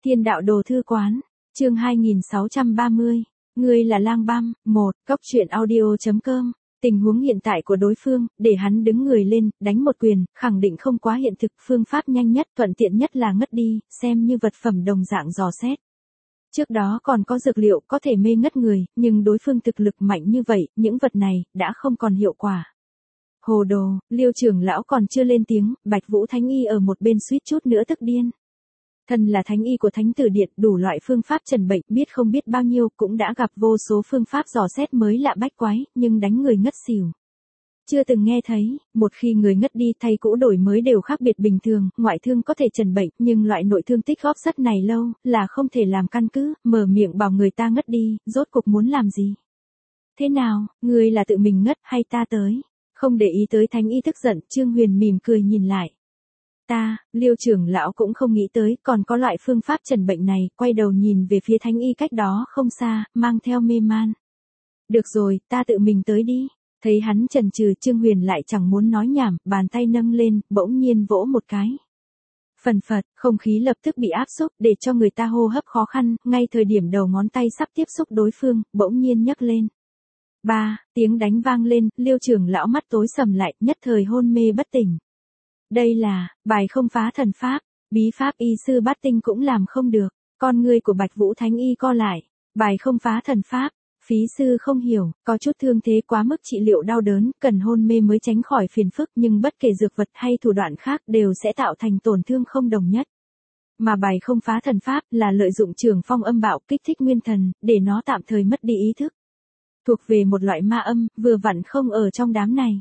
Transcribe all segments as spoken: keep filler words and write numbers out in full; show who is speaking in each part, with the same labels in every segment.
Speaker 1: Thiên đạo đồ thư quán, chương hai nghìn sáu trăm ba mươi, ngươi là lang băm, một, cốc truyện audio.com, tình huống hiện tại của đối phương, để hắn đứng người lên, đánh một quyền, khẳng định không quá hiện thực, phương pháp nhanh nhất, thuận tiện nhất là ngất đi, xem như vật phẩm đồng dạng dò xét. Trước đó còn có dược liệu có thể mê ngất người, nhưng đối phương thực lực mạnh như vậy, những vật này, đã không còn hiệu quả. Hồ đồ, Liêu trưởng lão còn chưa lên tiếng, Bạch Vũ Thánh Y ở một bên suýt chút nữa tức điên. Thân là thánh y của Thánh Tử Điện, đủ loại phương pháp trần bệnh, biết không biết bao nhiêu, cũng đã gặp vô số phương pháp dò xét mới lạ bách quái, nhưng đánh người ngất xỉu. Chưa từng nghe thấy, một khi người ngất đi thay cũ đổi mới đều khác biệt bình thường, ngoại thương có thể trần bệnh, nhưng loại nội thương tích góp rất này lâu, là không thể làm căn cứ, mở miệng bảo người ta ngất đi, rốt cuộc muốn làm gì? Thế nào, người là tự mình ngất hay ta tới? Không để ý tới thánh y tức giận, Trương Huyền mỉm cười nhìn lại. Ta, Liêu trưởng lão cũng không nghĩ tới, còn có loại phương pháp trần bệnh này, quay đầu nhìn về phía thánh y cách đó không xa, mang theo mê man. Được rồi, ta tự mình tới đi. Thấy hắn chần chừ, Trương Huyền lại chẳng muốn nói nhảm, bàn tay nâng lên, bỗng nhiên vỗ một cái. Phần phật, không khí lập tức bị áp xúc, để cho người ta hô hấp khó khăn, ngay thời điểm đầu ngón tay sắp tiếp xúc đối phương, bỗng nhiên nhấc lên. Ba, tiếng đánh vang lên, Liêu trưởng lão mắt tối sầm lại, nhất thời hôn mê bất tỉnh. Đây là, bài không phá thần pháp, bí pháp y sư bát tinh cũng làm không được, con ngươi của Bạch Vũ Thánh Y co lại, bài không phá thần pháp, phí sư không hiểu, có chút thương thế quá mức trị liệu đau đớn, cần hôn mê mới tránh khỏi phiền phức, nhưng bất kể dược vật hay thủ đoạn khác đều sẽ tạo thành tổn thương không đồng nhất. Mà bài không phá thần pháp là lợi dụng trường phong âm bạo kích thích nguyên thần, để nó tạm thời mất đi ý thức. Thuộc về một loại ma âm, vừa vặn không ở trong đám này.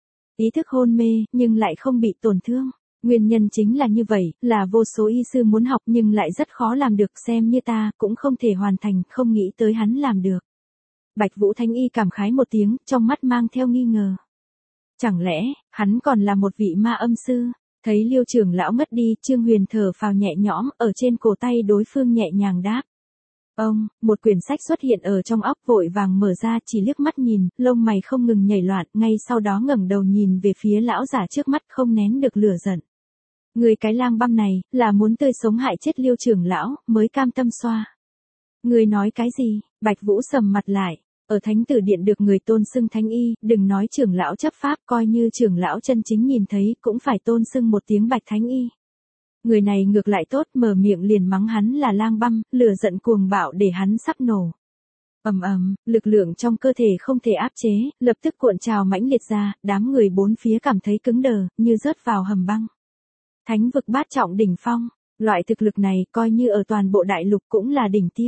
Speaker 1: Ý thức hôn mê, nhưng lại không bị tổn thương. Nguyên nhân chính là như vậy, là vô số y sư muốn học nhưng lại rất khó làm được, xem như ta, cũng không thể hoàn thành, không nghĩ tới hắn làm được. Bạch Vũ Thánh Y cảm khái một tiếng, trong mắt mang theo nghi ngờ. Chẳng lẽ, hắn còn là một vị ma âm sư? Thấy Liêu trưởng lão ngất đi, Trương Huyền thở phào nhẹ nhõm, ở trên cổ tay đối phương nhẹ nhàng đáp. Ông, một quyển sách xuất hiện ở trong óc, vội vàng mở ra, chỉ liếc mắt nhìn, lông mày không ngừng nhảy loạn, ngay sau đó ngẩng đầu nhìn về phía lão giả trước mắt, không nén được lửa giận. Người cái lang băm này, là muốn tươi sống hại chết Liêu trưởng lão, mới cam tâm xoa. Người nói cái gì? Bạch Vũ sầm mặt lại, ở Thánh Tử Điện được người tôn xưng thánh y, đừng nói trưởng lão chấp pháp, coi như trưởng lão chân chính nhìn thấy, cũng phải tôn xưng một tiếng Bạch Thánh Y. Người này ngược lại tốt, mở miệng liền mắng hắn là lang băm, lửa giận cuồng bạo để hắn sắp nổ. Ầm ầm, lực lượng trong cơ thể không thể áp chế, lập tức cuộn trào mãnh liệt ra, đám người bốn phía cảm thấy cứng đờ, như rớt vào hầm băng. Thánh vực bát trọng đỉnh phong, loại thực lực này coi như ở toàn bộ đại lục cũng là đỉnh tiêm.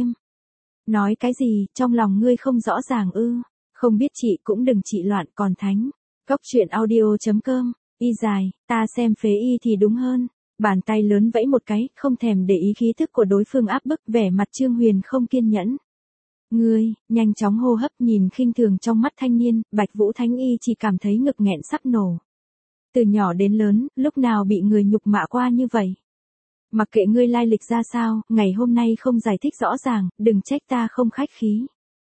Speaker 1: Nói cái gì, trong lòng ngươi không rõ ràng ư? Không biết chị cũng đừng trị loạn, còn thánh. Cốc truyện audio.com, y dài, ta xem phế y thì đúng hơn. Bàn tay lớn vẫy một cái, không thèm để ý khí thức của đối phương áp bức, vẻ mặt Trương Huyền không kiên nhẫn. Ngươi, nhanh chóng hô hấp, nhìn khinh thường trong mắt thanh niên, Bạch Vũ Thánh Y chỉ cảm thấy ngực nghẹn sắp nổ. Từ nhỏ đến lớn, lúc nào bị người nhục mạ qua như vậy? Mặc kệ ngươi lai lịch ra sao, ngày hôm nay không giải thích rõ ràng, đừng trách ta không khách khí.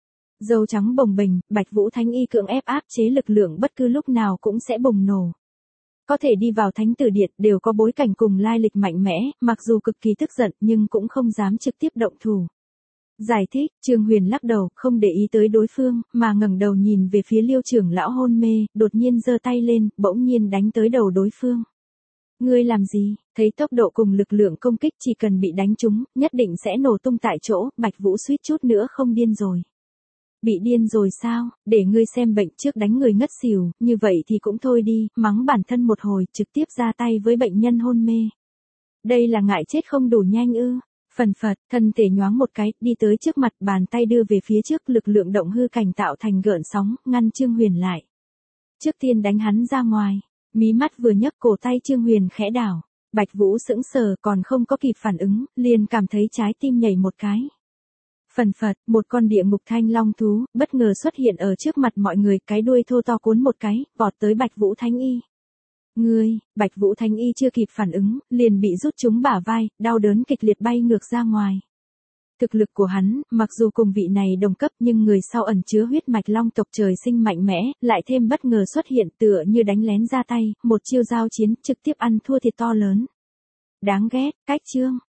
Speaker 1: Dâu trắng bồng bềnh, Bạch Vũ Thánh Y cưỡng ép áp chế lực lượng bất cứ lúc nào cũng sẽ bùng nổ. Có thể đi vào Thánh Tử Điện đều có bối cảnh cùng lai lịch mạnh mẽ, mặc dù cực kỳ tức giận nhưng cũng không dám trực tiếp động thủ. Giải thích, Trương Huyền lắc đầu, không để ý tới đối phương, mà ngẩng đầu nhìn về phía Liêu trưởng lão hôn mê, đột nhiên giơ tay lên, bỗng nhiên đánh tới đầu đối phương. Ngươi làm gì? Thấy tốc độ cùng lực lượng công kích chỉ cần bị đánh trúng, nhất định sẽ nổ tung tại chỗ, Bạch Vũ suýt chút nữa không điên rồi. Bị điên rồi sao? Để ngươi xem bệnh trước đánh người ngất xỉu, như vậy thì cũng thôi đi, mắng bản thân một hồi, trực tiếp ra tay với bệnh nhân hôn mê. Đây là ngại chết không đủ nhanh ư? Phần phật, thân thể nhoáng một cái, đi tới trước mặt, bàn tay đưa về phía trước, lực lượng động hư cảnh tạo thành gợn sóng, ngăn Trương Huyền lại. Trước tiên đánh hắn ra ngoài. Mí mắt vừa nhấc, cổ tay Trương Huyền khẽ đảo. Bạch Vũ sững sờ, còn không có kịp phản ứng, liền cảm thấy trái tim nhảy một cái. Phần phật, một con địa ngục thanh long thú, bất ngờ xuất hiện ở trước mặt mọi người, cái đuôi thô to cuốn một cái, vọt tới Bạch Vũ Thánh Y. Ngươi, Bạch Vũ Thánh Y chưa kịp phản ứng, liền bị rút trúng bả vai, đau đớn kịch liệt bay ngược ra ngoài. Thực lực của hắn, mặc dù cùng vị này đồng cấp nhưng người sau ẩn chứa huyết mạch long tộc trời sinh mạnh mẽ, lại thêm bất ngờ xuất hiện tựa như đánh lén ra tay, một chiêu giao chiến trực tiếp ăn thua thiệt to lớn. Đáng ghét, cách chương,